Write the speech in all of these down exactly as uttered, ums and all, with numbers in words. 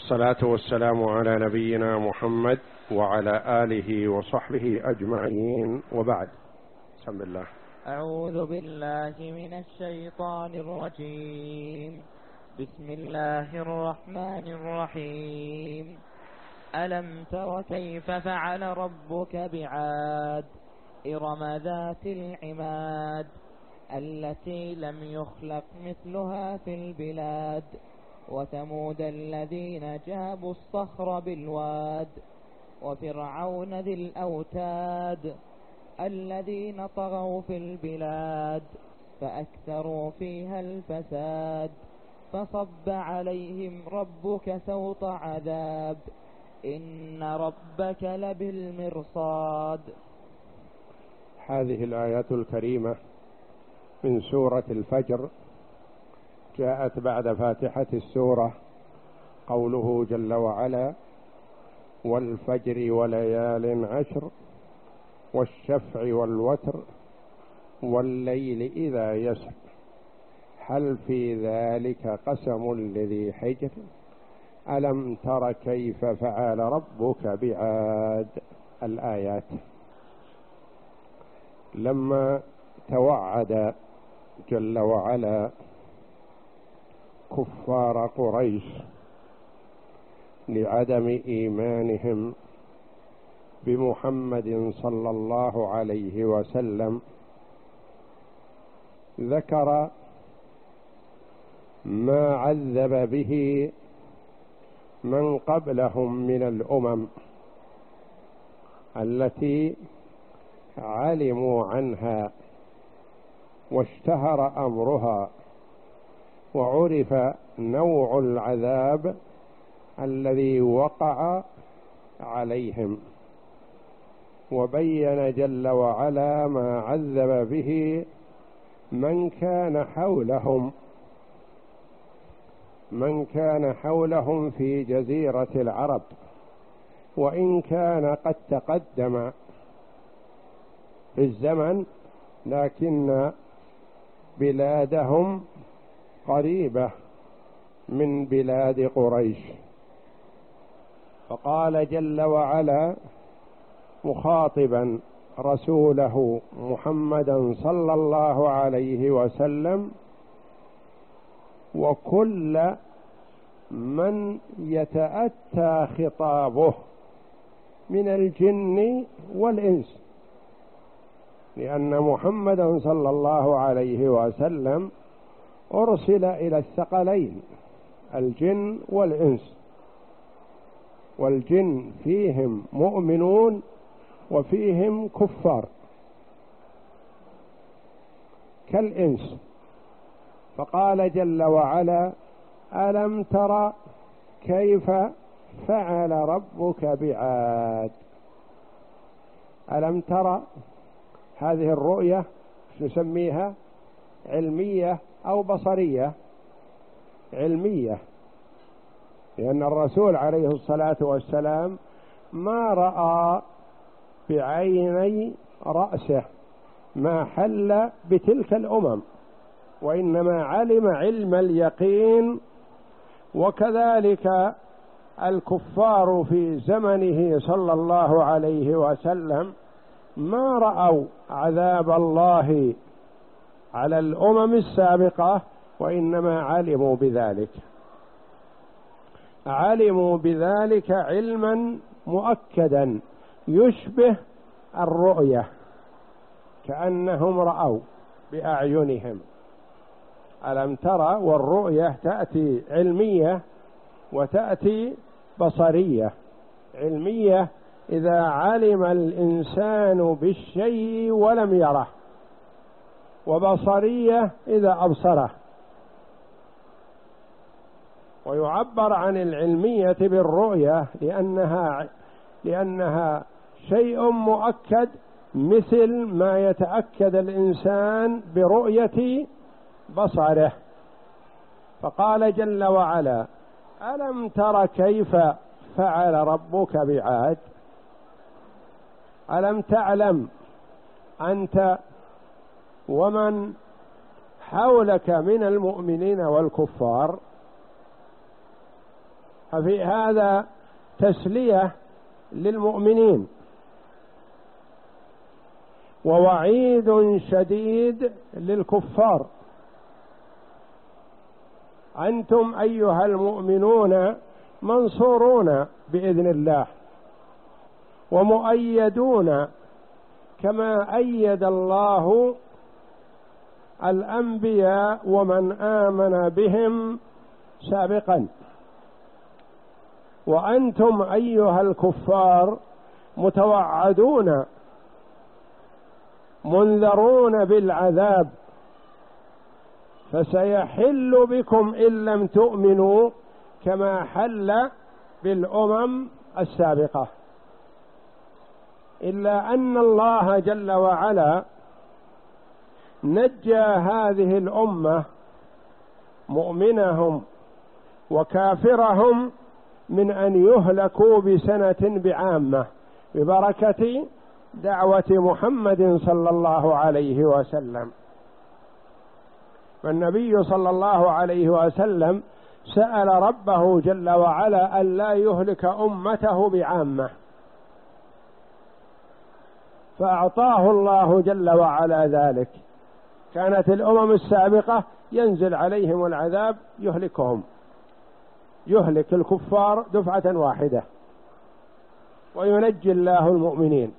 الصلاة والسلام على نبينا محمد وعلى آله وصحبه أجمعين، وبعد. بسم الله. أعوذ بالله من الشيطان الرجيم. بسم الله الرحمن الرحيم. ألم تر كيف فعل ربك بعاد إرم ذات العماد التي لم يخلق مثلها في البلاد وثمود الذين جابوا الصخر بالواد وفرعون ذي الأوتاد الذين طغوا في البلاد فأكثروا فيها الفساد فصب عليهم ربك سوط عذاب إن ربك لبالمرصاد. هذه الآيات الكريمة من سورة الفجر جاءت بعد فاتحة السورة قوله جل وعلا: والفجر وليال عشر والشفع والوتر والليل إذا يسر هل في ذلك قسم لذي حجر ألم تر كيف فعل ربك بعاد. الآيات. لما توعد جل وعلا كفار قريش لعدم إيمانهم بمحمد صلى الله عليه وسلم، ذكر ما عذب به من قبلهم من الأمم التي علموا عنها واشتهر أمرها وعرف نوع العذاب الذي وقع عليهم، وبين جل وعلا ما عذب به من كان حولهم من كان حولهم في جزيرة العرب، وإن كان قد تقدم في الزمن لكن بلادهم قريبة من بلاد قريش. فقال جل وعلا مخاطبا رسوله محمدا صلى الله عليه وسلم: وكل من يتأتى خطابه من الجن والإنس، لأن محمدا صلى الله عليه وسلم أرسل إلى الثقلين الجن والإنس، والجن فيهم مؤمنون وفيهم كفار كالإنس. فقال جل وعلا: ألم تر كيف فعل ربك بعاد. ألم تر، هذه الرؤية نسميها علمية أو بصرية؟ علمية، لأن الرسول عليه الصلاة والسلام ما رأى بعيني رأسه ما حل بتلك الأمم، وإنما علم علم اليقين. وكذلك الكفار في زمنه صلى الله عليه وسلم ما رأوا عذاب الله على الأمم السابقة، وإنما علموا بذلك علموا بذلك علما مؤكدا يشبه الرؤية، كأنهم رأوا بأعينهم. ألم ترى، والرؤية تأتي علمية وتأتي بصرية. علمية إذا علم الإنسان بالشيء ولم يره، وبصرية إذا أبصره. ويعبر عن العلمية بالرؤية لأنها لأنها شيء مؤكد، مثل ما يتأكد الإنسان برؤية بصره. فقال جل وعلا: ألم تر كيف فعل ربك بعاد. ألم تعلم أنت ومن حولك من المؤمنين والكفار ففي هذا تسلية للمؤمنين ووعيد شديد للكفار. أنتم أيها المؤمنون منصورون بإذن الله ومؤيدون كما أيد الله الأنبياء ومن آمن بهم سابقا، وأنتم أيها الكفار متوعدون منذرون بالعذاب، فسيحل بكم إن لم تؤمنوا كما حل بالأمم السابقة، إلا أن الله جل وعلا نجى هذه الأمة مؤمنهم وكافرهم من أن يهلكوا بسنة بعامة ببركة دعوة محمد صلى الله عليه وسلم. والنبي صلى الله عليه وسلم سأل ربه جل وعلا أن لا يهلك أمته بعامة، فأعطاه الله جل وعلا ذلك. كانت الأمم السابقة ينزل عليهم العذاب يهلكهم، يهلك الكفار دفعة واحدة وينجي الله المؤمنين.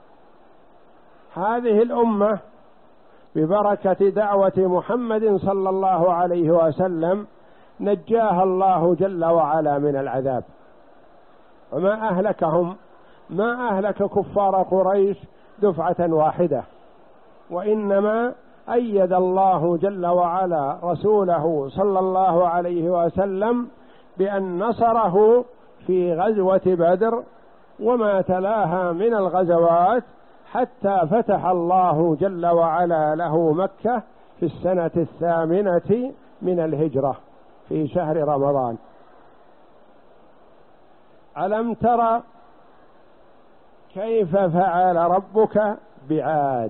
هذه الأمة ببركة دعوة محمد صلى الله عليه وسلم نجاها الله جل وعلا من العذاب، وما أهلكهم، ما أهلك كفار قريش دفعة واحدة، وإنما أيد الله جل وعلا رسوله صلى الله عليه وسلم بأن نصره في غزوة بدر وما تلاها من الغزوات، حتى فتح الله جل وعلا له مكة في السنة الثامنة من الهجرة في شهر رمضان. ألم تر كيف فعل ربك بعاد؟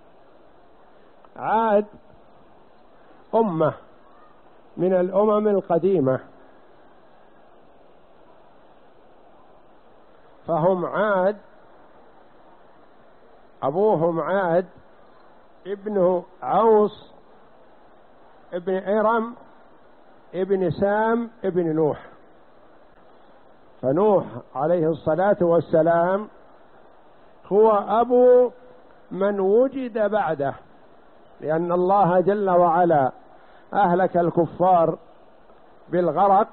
عاد أمة من الأمم القديمة، فهم عاد، أبوهم عاد ابن عوص ابن إرم ابن سام ابن نوح. فنوح عليه الصلاة والسلام هو أبو من وجد بعده، لأن الله جل وعلا أهلك الكفار بالغرق،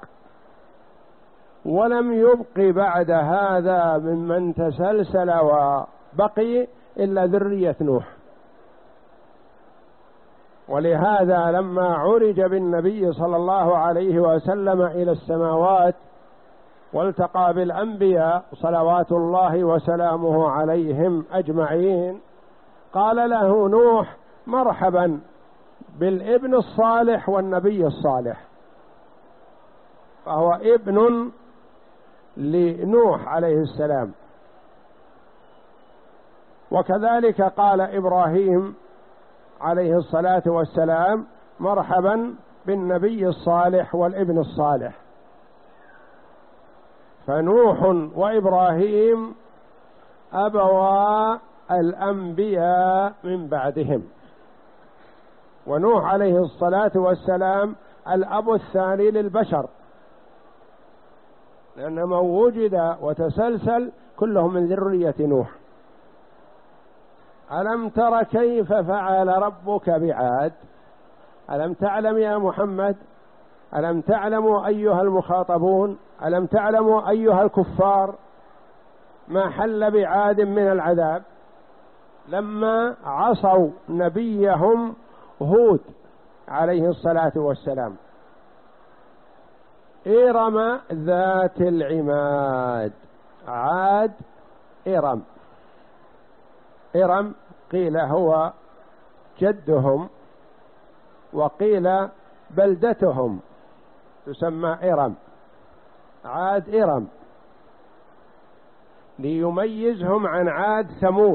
ولم يبق بعد هذا ممن تسلسل وبقي إلا ذرية نوح. ولهذا لما عرج بالنبي صلى الله عليه وسلم إلى السماوات والتقى بالأنبياء صلوات الله وسلامه عليهم أجمعين، قال له نوح مرحبا بالابن الصالح والنبي الصالح، فهو ابن لنوح عليه السلام. وكذلك قال إبراهيم عليه الصلاة والسلام مرحبا بالنبي الصالح والابن الصالح. فنوح وإبراهيم أبوا الأنبياء من بعدهم، ونوح عليه الصلاة والسلام الأب الثاني للبشر، لأن من وجد وتسلسل كلهم من ذرية نوح. ألم تر كيف فعل ربك بعاد؟ ألم تعلم يا محمد؟ ألم تعلموا أيها المخاطبون؟ ألم تعلموا أيها الكفار ما حل بعاد من العذاب لما عصوا نبيهم هود عليه الصلاة والسلام؟ إرم ذات العماد. عاد إرم. إرم قيل هو جدهم، وقيل بلدتهم تسمى إرم. عاد إرم ليميزهم عن عاد ثمود.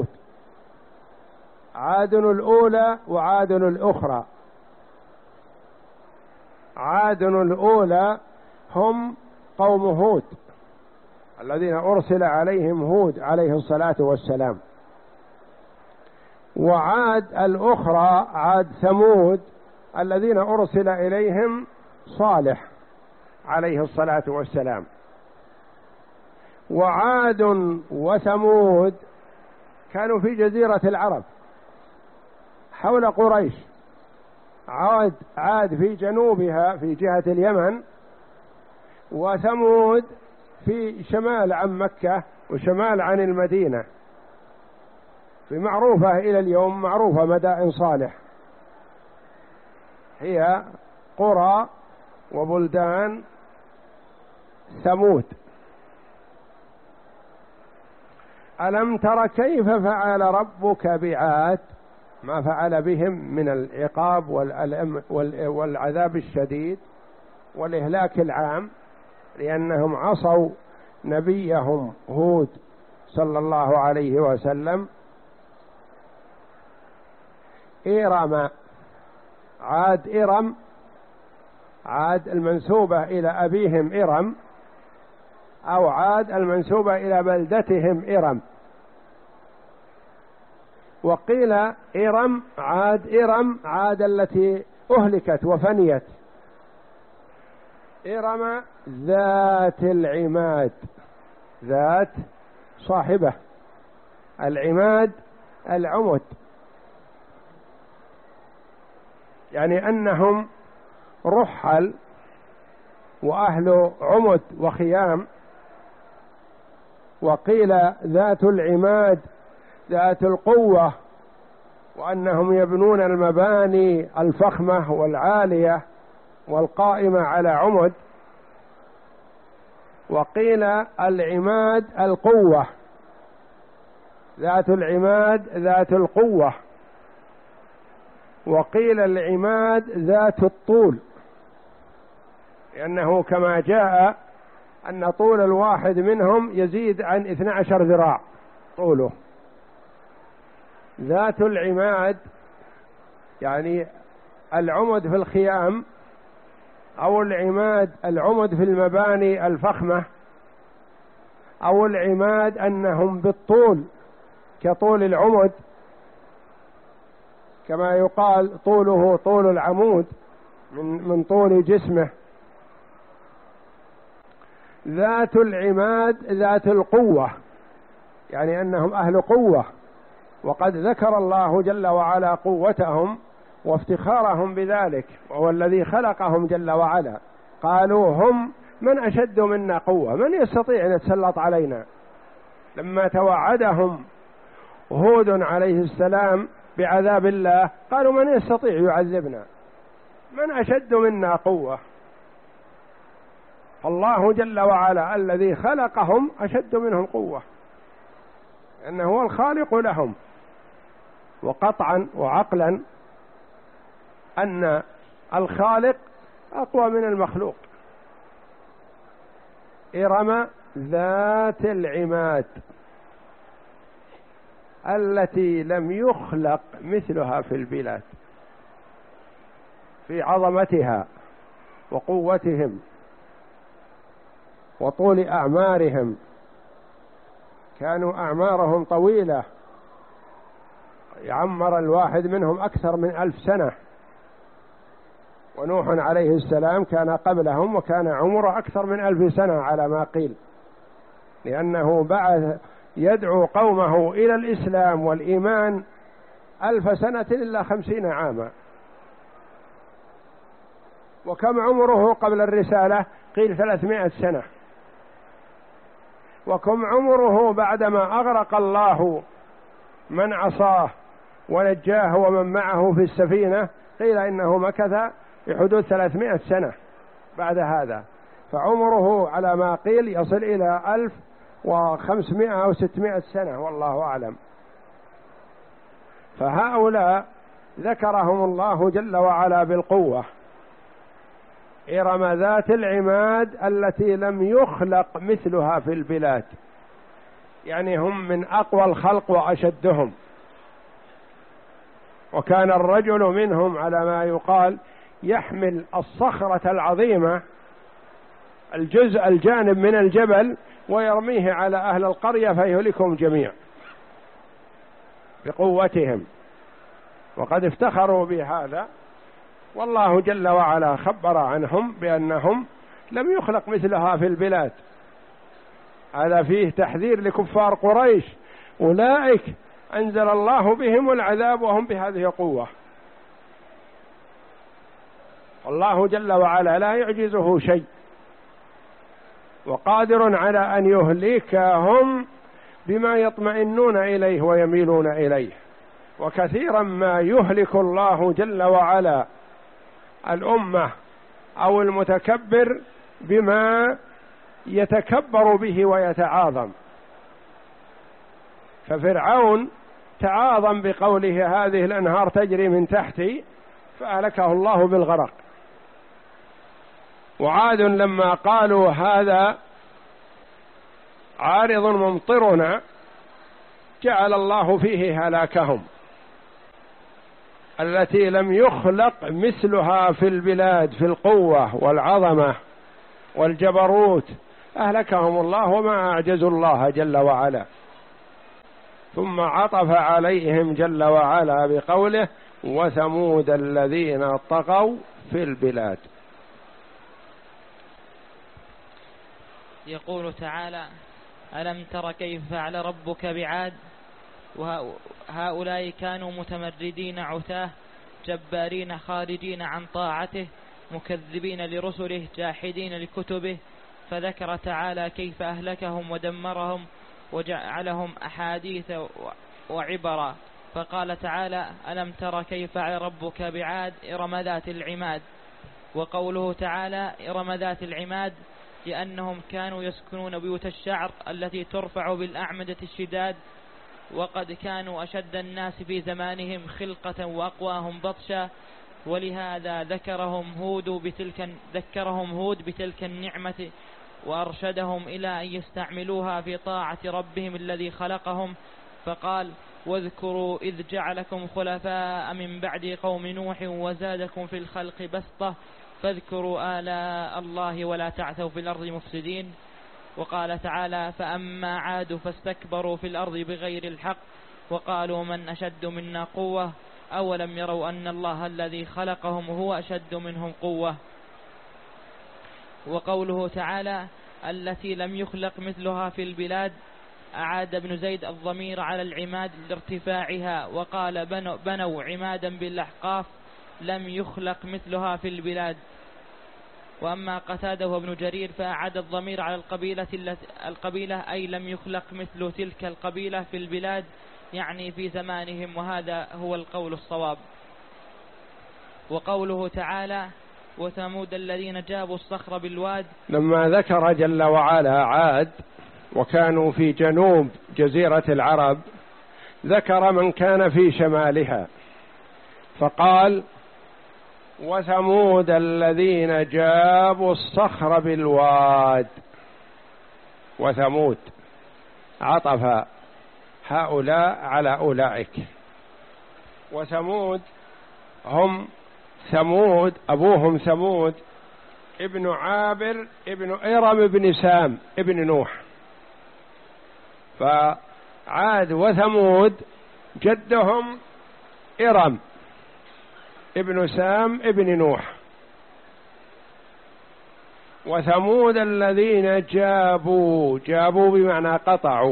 عاد الأولى وعاد الأخرى. عاد الأولى هم قوم هود الذين أرسل عليهم هود عليه الصلاة والسلام. وعاد الأخرى عاد ثمود الذين أرسل إليهم صالح عليه الصلاة والسلام. وعاد وثمود كانوا في جزيرة العرب حول قريش، عاد عاد في جنوبها في جهة اليمن، وثمود في شمال عن مكة وشمال عن المدينة، في معروفة إلى اليوم، معروفة مدائن صالح، هي قرى وبلدان ثمود. ألم تر كيف فعل ربك بعاد؟ ما فعل بهم من العقاب والعذاب الشديد والإهلاك العام، لأنهم عصوا نبيهم هود صلى الله عليه وسلم. إرم، عاد إرم، عاد المنسوبة إلى أبيهم إرم، أو عاد المنسوبة إلى بلدتهم إرم. وقيل إرم عاد إرم عاد التي أهلكت وفنيت، إرم ذات العماد، ذات صاحبة، العماد العمد، يعني أنهم رحل وأهل عمد وخيام. وقيل ذات العماد ذات القوة، وأنهم يبنون المباني الفخمة والعالية والقائمة على عمد. وقيل العماد القوة، ذات العماد ذات القوة. وقيل العماد ذات الطول، لأنه كما جاء أن طول الواحد منهم يزيد عن اثني عشر ذراع طوله. ذات العماد يعني العمد في الخيام، أو العماد العمد في المباني الفخمة، أو العماد أنهم بالطول كطول العمد، كما يقال طوله طول العمود من من طول جسمه. ذات العماد ذات القوة، يعني أنهم أهل قوة، وقد ذكر الله جل وعلا قوتهم وافتخارهم بذلك، وهو الذي خلقهم جل وعلا. قالوا هم من أشد منا قوة، من يستطيع أن يتسلط علينا؟ لما توعدهم هود عليه السلام بعذاب الله قالوا من يستطيع يعذبنا، من أشد منا قوة. الله جل وعلا الذي خلقهم أشد منهم قوة، لأنه هو الخالق لهم. وقطعا وعقلا أن الخالق أقوى من المخلوق. إرم ذات العماد التي لم يخلق مثلها في البلاد، في عظمتها وقوتهم وطول أعمارهم. كانوا أعمارهم طويلة، يعمر الواحد منهم أكثر من ألف سنة، ونوح عليه السلام كان قبلهم وكان عمره أكثر من ألف سنة على ما قيل، لأنه بعث يدعو قومه إلى الإسلام والإيمان ألف سنة إلا خمسين عاما. وكم عمره قبل الرسالة؟ قيل ثلاثمائة سنة. وكم عمره بعدما أغرق الله من عصاه ونجاه ومن معه في السفينة؟ قيل إنه مكث بحدود ثلاثمائة سنة بعد هذا، فعمره على ما قيل يصل إلى ألف وخمسمائة أو ستمائة سنة والله أعلم. فهؤلاء ذكرهم الله جل وعلا بالقوة. إرم ذات العماد التي لم يخلق مثلها في البلاد، يعني هم من أقوى الخلق وأشدهم. وكان الرجل منهم على ما يقال يحمل الصخرة العظيمة الجزء الجانب من الجبل ويرميه على أهل القرية فيهلكهم جميع بقوتهم، وقد افتخروا بهذا، والله جل وعلا خبر عنهم بأنهم لم يخلق مثلها في البلاد. هذا فيه تحذير لكفار قريش، أولئك أنزل الله بهم العذاب وهم بهذه قوة. الله جل وعلا لا يعجزه شيء، وقادر على أن يهلكهم بما يطمئنون إليه ويميلون إليه. وكثيرا ما يهلك الله جل وعلا الأمة أو المتكبر بما يتكبر به ويتعاظم. ففرعون تعاظم بقوله هذه الأنهار تجري من تحتي فأهلكه الله بالغرق. وعاد لما قالوا هذا عارض ممطرنا جعل الله فيه هلاكهم التي لم يخلق مثلها في البلاد في القوة والعظمة والجبروت، أهلكهم الله وما أعجزوا الله جل وعلا. ثم عطف عليهم جل وعلا بقوله وثمود الذين طغوا في البلاد. يقول تعالى ألم تر كيف فعل ربك بعاد وهؤلاء كانوا متمردين عتاه جبارين خارجين عن طاعته مكذبين لرسله جاحدين لكتبه. فذكر تعالى كيف أهلكهم ودمرهم وجعلهم أحاديث وعبرا. فقال تعالى ألم تر كيف فعل ربك بعاد إرم ذات العماد. وقوله تعالى إرم ذات العماد لأنهم كانوا يسكنون بيوت الشعر التي ترفع بالأعمدة الشداد، وقد كانوا أشد الناس في زمانهم خلقة وأقواهم بطشا، ولهذا ذكرهم هود بتلك ذكرهم هود بتلك النعمة وأرشدهم إلى أن يستعملوها في طاعة ربهم الذي خلقهم. فقال واذكروا إذ جعلكم خلفاء من بعد قوم نوح وزادكم في الخلق بسطة فاذكروا آلاء الله ولا تعثوا في الأرض مفسدين. وقال تعالى فأما عاد فاستكبروا في الأرض بغير الحق وقالوا من أشد منا قوة أولم يروا أن الله الذي خلقهم هو أشد منهم قوة. وقوله تعالى التي لم يخلق مثلها في البلاد أعاد ابن زيد الضمير على العماد لارتفاعها، وقال بنوا, بنوا عمادا بالأحقاف لم يخلق مثلها في البلاد. وأما قتاده وابن جرير فأعاد الضمير على القبيلة, القبيلة أي لم يخلق مثل تلك القبيلة في البلاد يعني في زمانهم، وهذا هو القول الصواب. وقوله تعالى وثمود الذين جابوا الصخر بالواد لما ذكر جل وعلا عاد وكانوا في جنوب جزيرة العرب ذكر من كان في شمالها فقال وثمود الذين جابوا الصخر بالواد. وثمود عطف هؤلاء على أولئك. وثمود هم ثمود أبوهم ثمود ابن عابر ابن إرم ابن سام ابن نوح. فعاد وثمود جدهم إرم ابن سام ابن نوح. وثمود الذين جابوا جابوا بمعنى قطعوا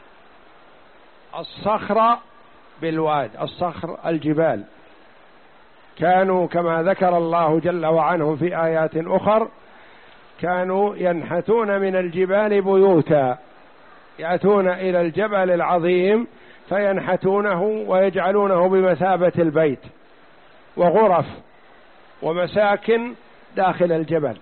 الصخر بالواد. الصخر الجبال، كانوا كما ذكر الله جل وعلا في آيات أخر كانوا ينحتون من الجبال بيوتا، يأتون إلى الجبل العظيم فينحتونه ويجعلونه بمثابة البيت وغرف ومساكن داخل الجبل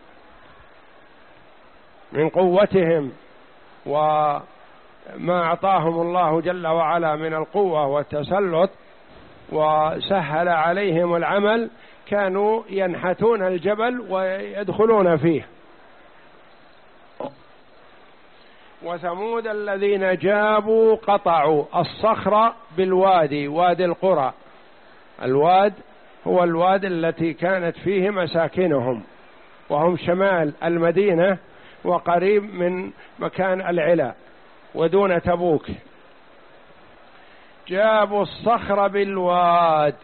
من قوتهم وما أعطاهم الله جل وعلا من القوة والتسلط وسهل عليهم العمل. كانوا ينحتون الجبل ويدخلون فيه. وثمود الذين جابوا قطعوا الصخر بالوادي، وادي القرى. الواد هو الواد التي كانت فيه مساكنهم وهم شمال المدينة، وقريب من مكان العلا ودون تبوك. جابوا الصخر بالواد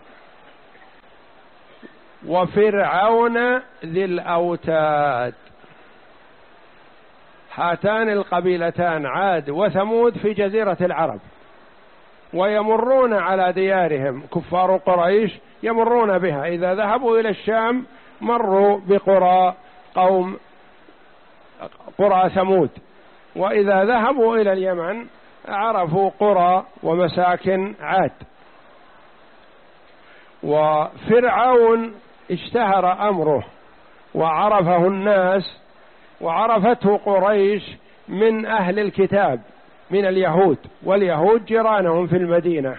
وفرعون ذي الأوتاد. هاتان القبيلتان عاد وثمود في جزيرة العرب، ويمرون على ديارهم كفار قريش، يمرون بها. إذا ذهبوا إلى الشام مروا بقرى قوم قرى ثمود، وإذا ذهبوا إلى اليمن عرفوا قرى ومساكن عاد. وفرعون اشتهر أمره وعرفه الناس وعرفته قريش من أهل الكتاب من اليهود، واليهود جيرانهم في المدينة.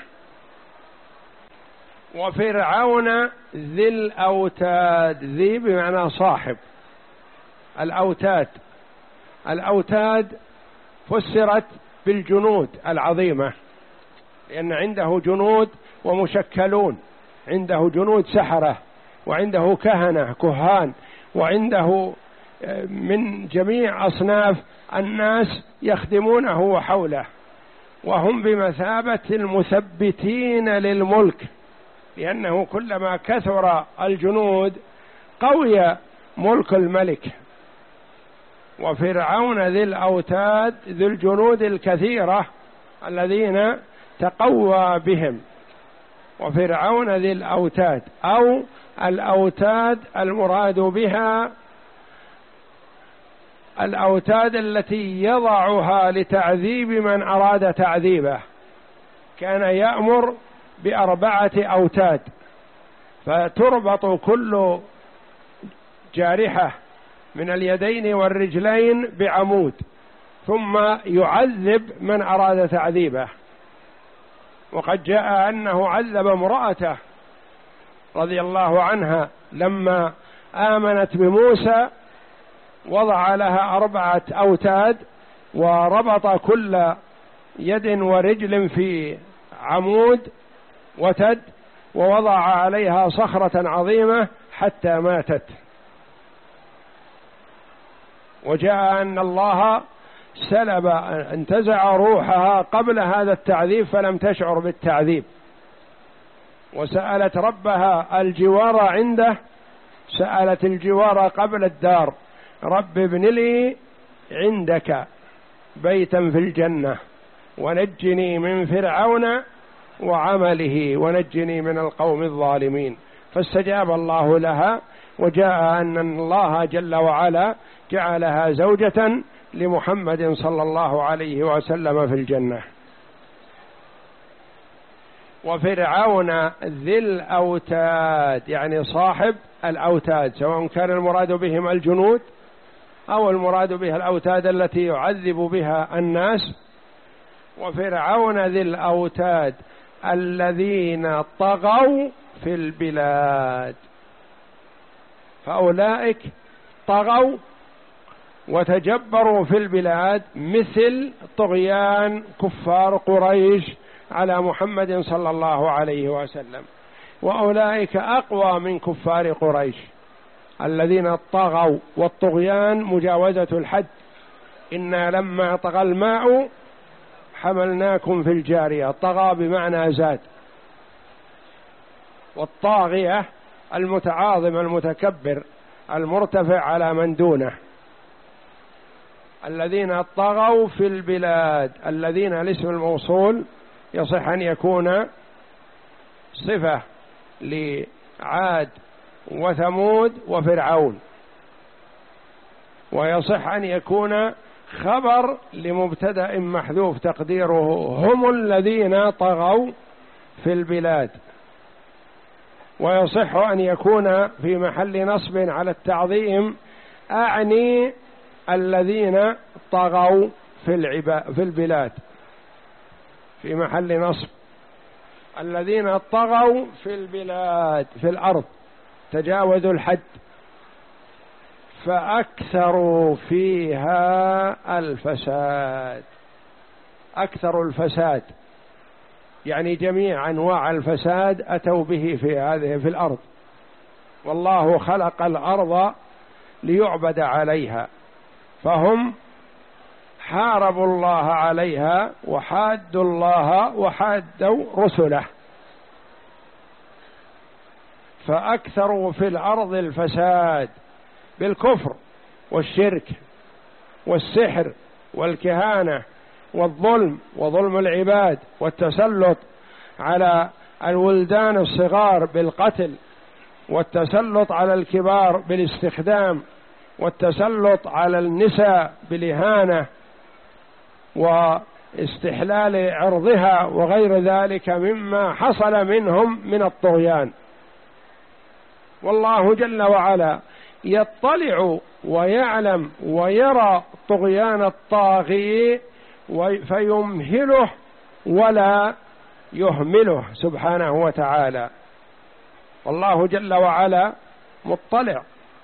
وفرعون ذي الأوتاد، ذي بمعنى صاحب الأوتاد. الأوتاد فسرت بالجنود العظيمة، لأن عنده جنود ومشكلون، عنده جنود سحرة، وعنده كهنة كهان، وعنده من جميع أصناف الناس يخدمونه وحوله، وهم بمثابة المثبتين للملك، لأنه كلما كثر الجنود قوي ملك الملك. وفرعون ذي الأوتاد ذي الجنود الكثيرة الذين تقوى بهم. وفرعون ذي الأوتاد، أو الأوتاد المراد بها الأوتاد التي يضعها لتعذيب من أراد تعذيبه. كان يأمر بأربعة أوتاد، فتربط كل جارحة من اليدين والرجلين بعمود، ثم يعذب من أراد تعذيبه. وقد جاء أنه عذب امرأته رضي الله عنها لما آمنت بموسى، وضع لها أربعة أوتاد وربط كل يد ورجل في عمود وتد، ووضع عليها صخرة عظيمة حتى ماتت. وجاء أن الله سلب انتزع روحها قبل هذا التعذيب فلم تشعر بالتعذيب، وسألت ربها الجوار عنده، سألت الجوار قبل الدار: رب ابن لي عندك بيتا في الجنة ونجني من فرعون وعمله ونجني من القوم الظالمين. فاستجاب الله لها، وجاء أن الله جل وعلا جعلها زوجة لمحمد صلى الله عليه وسلم في الجنة. وفرعون ذي الأوتاد يعني صاحب الأوتاد، سواء كان المراد بهم الجنود أو المراد بها الأوتاد التي يعذب بها الناس. وفرعون ذي الأوتاد الذين طغوا في البلاد، فأولئك طغوا وتجبروا في البلاد مثل طغيان كفار قريش على محمد صلى الله عليه وسلم. وأولئك أقوى من كفار قريش الذين طغوا، والطغيان مجاوزة الحد. إنا لما طغى الماء حملناكم في الجارية. طغى بمعنى زاد، والطاغية المتعاظم المتكبر المرتفع على من دونه. الذين طغوا في البلاد، الذين الاسم الموصول يصح أن يكون صفة لعاد وثمود وفرعون، ويصح أن يكون خبر لمبتدأ محذوف تقديره هم الذين طغوا في البلاد، ويصح أن يكون في محل نصب على التعظيم أعني الذين طغوا في العباد في البلاد، في محل نصب الذين طغوا في البلاد في الأرض، تجاوزوا الحد فأكثروا فيها الفساد. أكثر الفساد يعني جميع أنواع الفساد أتوا به في هذه في الأرض. والله خلق الأرض ليعبد عليها، فهم حاربوا الله عليها وحادوا الله وحادوا رسله، فأكثروا في الأرض الفساد بالكفر والشرك والسحر والكهانة والظلم وظلم العباد والتسلط على الولدان الصغار بالقتل، والتسلط على الكبار بالاستخدام، والتسلط على النساء بالإهانة واستحلال عرضها وغير ذلك مما حصل منهم من الطغيان. والله جل وعلا يطلع ويعلم ويرى طغيان الطاغي فيمهله ولا يهمله سبحانه وتعالى. والله جل وعلا مطلع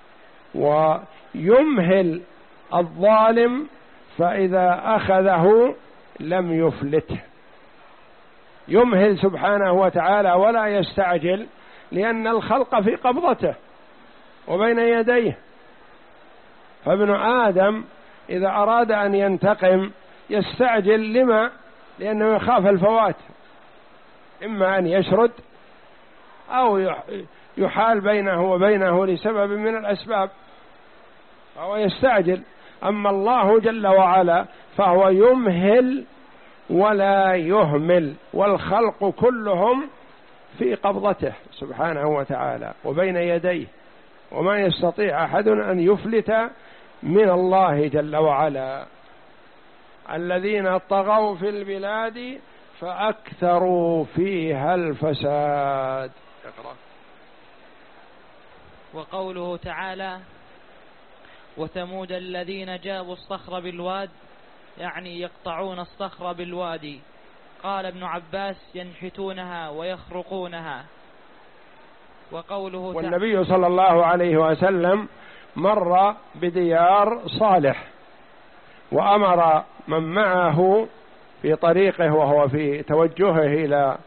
ويمهل الظالم، فإذا أخذه لم يفلته، يمهل سبحانه وتعالى ولا يستعجل، لأن الخلق في قبضته وبين يديه. فابن آدم إذا أراد أن ينتقم يستعجل، لما؟ لأنه يخاف الفوات، إما أن يشرد أو يحال بينه وبينه لسبب من الأسباب، فهو يستعجل. أما الله جل وعلا فهو يمهل ولا يهمل، والخلق كلهم في قبضته سبحانه وتعالى وبين يديه، وما يستطيع أحد أن يفلت من الله جل وعلا. الذين طغوا في البلاد فأكثروا فيها الفساد. وقوله تعالى: وثمود الذين جابوا الصخر بالواد، يعني يقطعون الصخر بالوادي. قال ابن عباس: ينحتونها ويخرقونها. وقوله والنبي صلى الله عليه وسلم مر بديار صالح وأمر من معه في طريقه وهو في توجهه إلى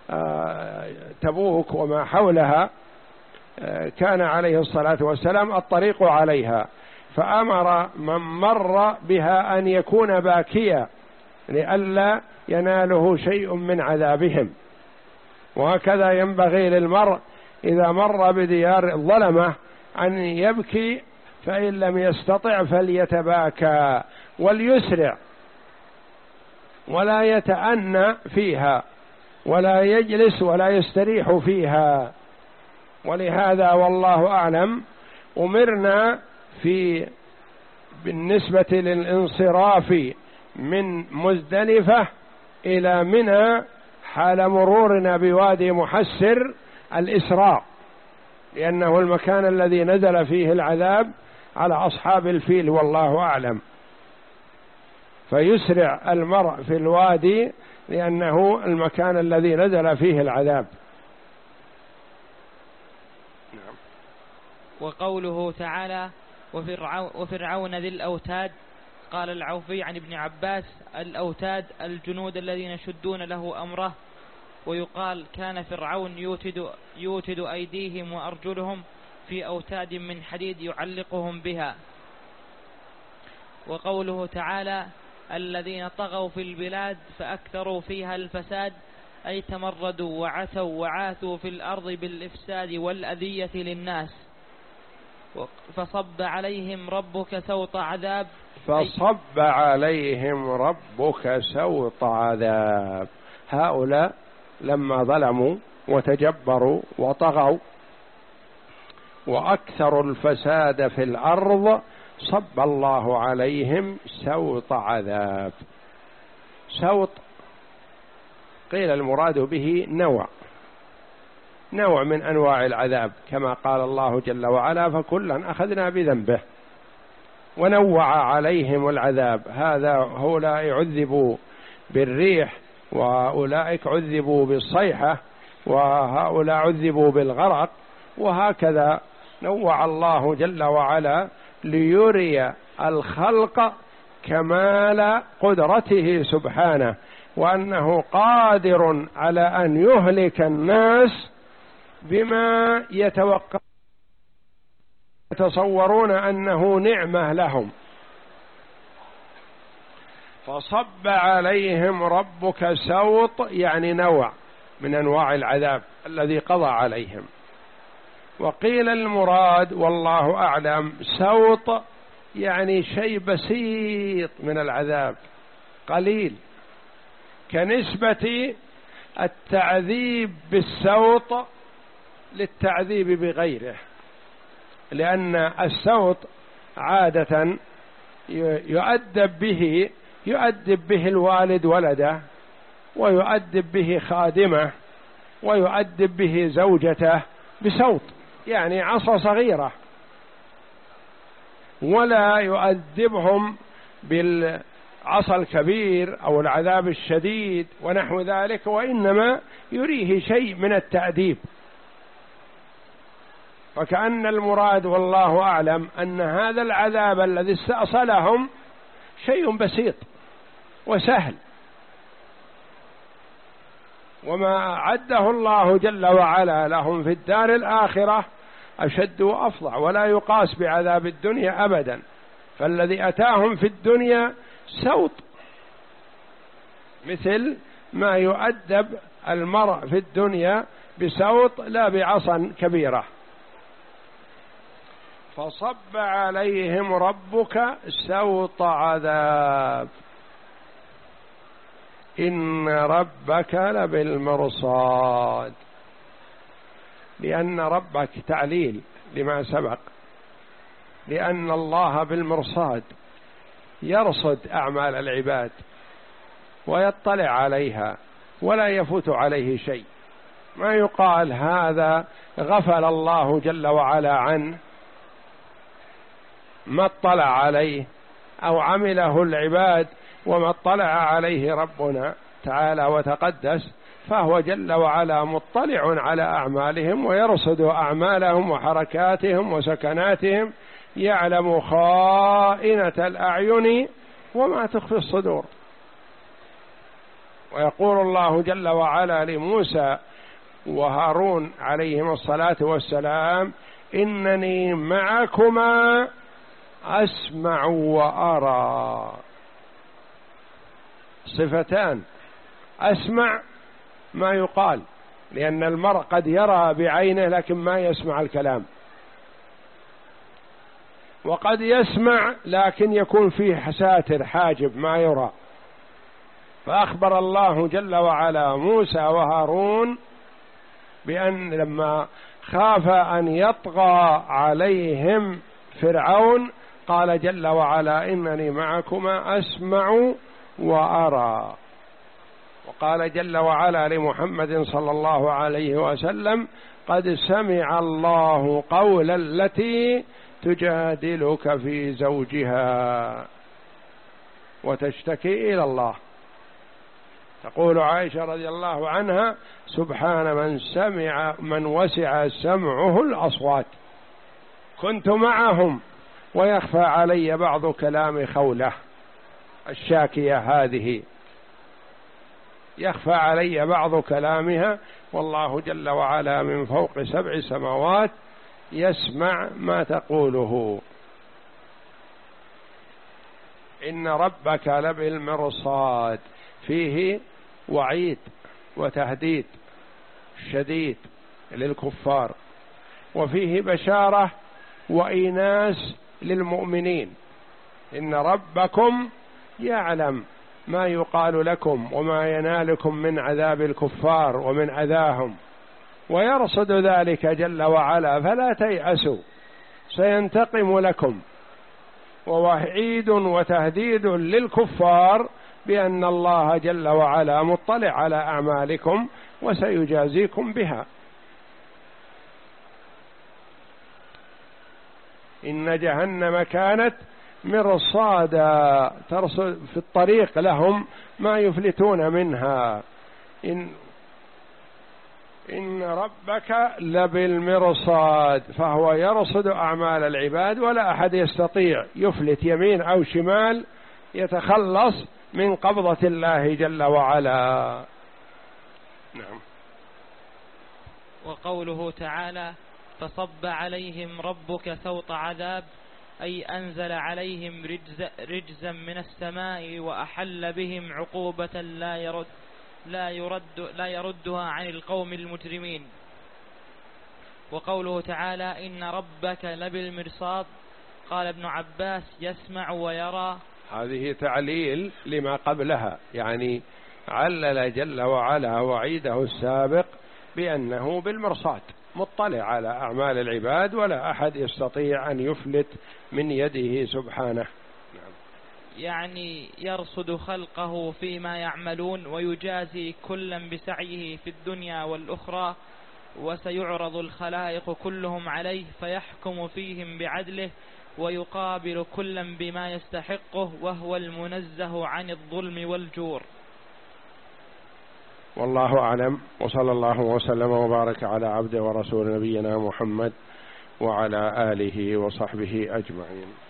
تبوك وما حولها، كان عليه الصلاة والسلام الطريق عليها، فأمر من مر بها أن يكون باكيا لئلا يناله شيء من عذابهم. وهكذا ينبغي للمرء إذا مر بديار الظلمة أن يبكي، فإن لم يستطع فليتباكى وليسرع ولا يتأنى فيها ولا يجلس ولا يستريح فيها. ولهذا والله أعلم أمرنا في بالنسبة للانصراف من مزدلفة إلى منى حال مرورنا بوادي محسر الإسراء، لأنه المكان الذي نزل فيه العذاب على أصحاب الفيل والله أعلم، فيسرع المرء في الوادي لأنه المكان الذي نزل فيه العذاب. وقوله تعالى: وفرعون ذي الأوتاد. قال العوفي عن ابن عباس: الأوتاد الجنود الذين يشدون له أمره. ويقال: كان فرعون يوتد, يوتد أيديهم وأرجلهم في أوتاد من حديد يعلقهم بها. وقوله تعالى: الذين طغوا في البلاد فأكثروا فيها الفساد، أي تمردوا وعثوا وعاثوا في الأرض بالإفساد والأذية للناس. فصب عليهم ربك سوط عذاب. فصب عليهم ربك سوط عذاب. هؤلاء لما ظلموا وتجبروا وطغوا وأكثروا الفساد في الأرض صب الله عليهم سوط عذاب. سوط قيل المراد به نوع نوع من أنواع العذاب، كما قال الله جل وعلا: فكلا أخذنا بذنبه. ونوع عليهم العذاب، هذا هؤلاء عذبوا بالريح، وأولئك عذبوا بالصيحة، وهؤلاء عذبوا بالغرق، وهكذا نوع الله جل وعلا ليري الخلق كمال قدرته سبحانه، وأنه قادر على أن يهلك الناس بما يتوقع يتصورون أنه نعمة لهم، فصب عليهم ربك سوط يعني نوع من أنواع العذاب الذي قضى عليهم. وقيل المراد والله أعلم سوط يعني شيء بسيط من العذاب قليل، كنسبة التعذيب بالسوط للتعذيب بغيره، لأن السوط عادة يؤدب به يؤدب به الوالد ولده، ويؤدب به خادمه، ويؤدب به زوجته بسوط يعني عصا صغيرة، ولا يؤدبهم بالعصا الكبير أو العذاب الشديد ونحو ذلك، وإنما يريه شيء من التأديب. فكأن المراد والله أعلم أن هذا العذاب الذي استأصلهم شيء بسيط وسهل، وما عده الله جل وعلا لهم في الدار الآخرة أشد وأفظع، ولا يقاس بعذاب الدنيا أبدا. فالذي أتاهم في الدنيا سوط مثل ما يؤدب المرء في الدنيا بسوط لا بعصا كبيرة. فصب عليهم ربك سوط عذاب إن ربك لبالمرصاد، لأن ربك تعليل لما سبق، لأن الله بالمرصاد يرصد أعمال العباد ويطلع عليها ولا يفوت عليه شيء. ما يقال هذا غفل الله جل وعلا عنه ما اطلع عليه، أو عمله العباد وما اطلع عليه ربنا تعالى وتقدس، فهو جل وعلا مطلع على أعمالهم ويرصد أعمالهم وحركاتهم وسكناتهم، يعلم خائنة الأعين وما تخفي الصدور. ويقول الله جل وعلا لموسى وهارون عليهم الصلاة والسلام إنني معكما أسمع وأرى، صفتان، أسمع ما يقال، لأن المرء قد يرى بعينه لكن ما يسمع الكلام، وقد يسمع لكن يكون فيه ساتر حاجب ما يرى. فأخبر الله جل وعلا موسى وهارون بأن لما خاف أن يطغى عليهم فرعون قال جل وعلا إنني معكما أسمع وأرى. وقال جل وعلا لمحمد صلى الله عليه وسلم قد سمع الله قول التي تجادلك في زوجها وتشتكي إلى الله. تقول عائشة رضي الله عنها سبحان من سمع من وسع سمعه الأصوات، كنت معهم ويخفى علي بعض كلام خولة الشاكية هذه، يخفى علي بعض كلامها، والله جل وعلا من فوق سبع سماوات يسمع ما تقوله. إن ربك لبالمرصاد فيه وعيد وتهديد شديد للكفار، وفيه بشارة وإيناس للمؤمنين. إن ربكم يعلم ما يقال لكم وما ينالكم من عذاب الكفار ومن أذاهم، ويرصد ذلك جل وعلا، فلا تيأسوا سينتقم لكم. ووعيد وتهديد للكفار بأن الله جل وعلا مطلع على أعمالكم وسيجازيكم بها. إن جهنم كانت مرصادا، ترصد في الطريق لهم ما يفلتون منها. إن إن ربك لبالمرصاد، فهو يرصد أعمال العباد، ولا أحد يستطيع يفلت يمين أو شمال يتخلص من قبضة الله جل وعلا. نعم. وقوله تعالى فصب عليهم ربك سوط عذاب أي أنزل عليهم رجز رجزا من السماء وأحل بهم عقوبة لا يرد لا يرد لا يردها عن القوم المجرمين. وقوله تعالى إن ربك لبالمرصاد، قال ابن عباس يسمع ويرى. هذه تعليل لما قبلها، يعني علل جل وعلا وعيده السابق بأنه بالمرصاد مطلع على أعمال العباد ولا أحد يستطيع أن يفلت من يده سبحانه. يعني يرصد خلقه فيما يعملون ويجازي كلا بسعيه في الدنيا والأخرى، وسيعرض الخلائق كلهم عليه فيحكم فيهم بعدله ويقابل كلا بما يستحقه، وهو المنزه عن الظلم والجور. والله أعلم، وصلى الله وسلم وبارك على عبده ورسول نبينا محمد وعلى آله وصحبه أجمعين.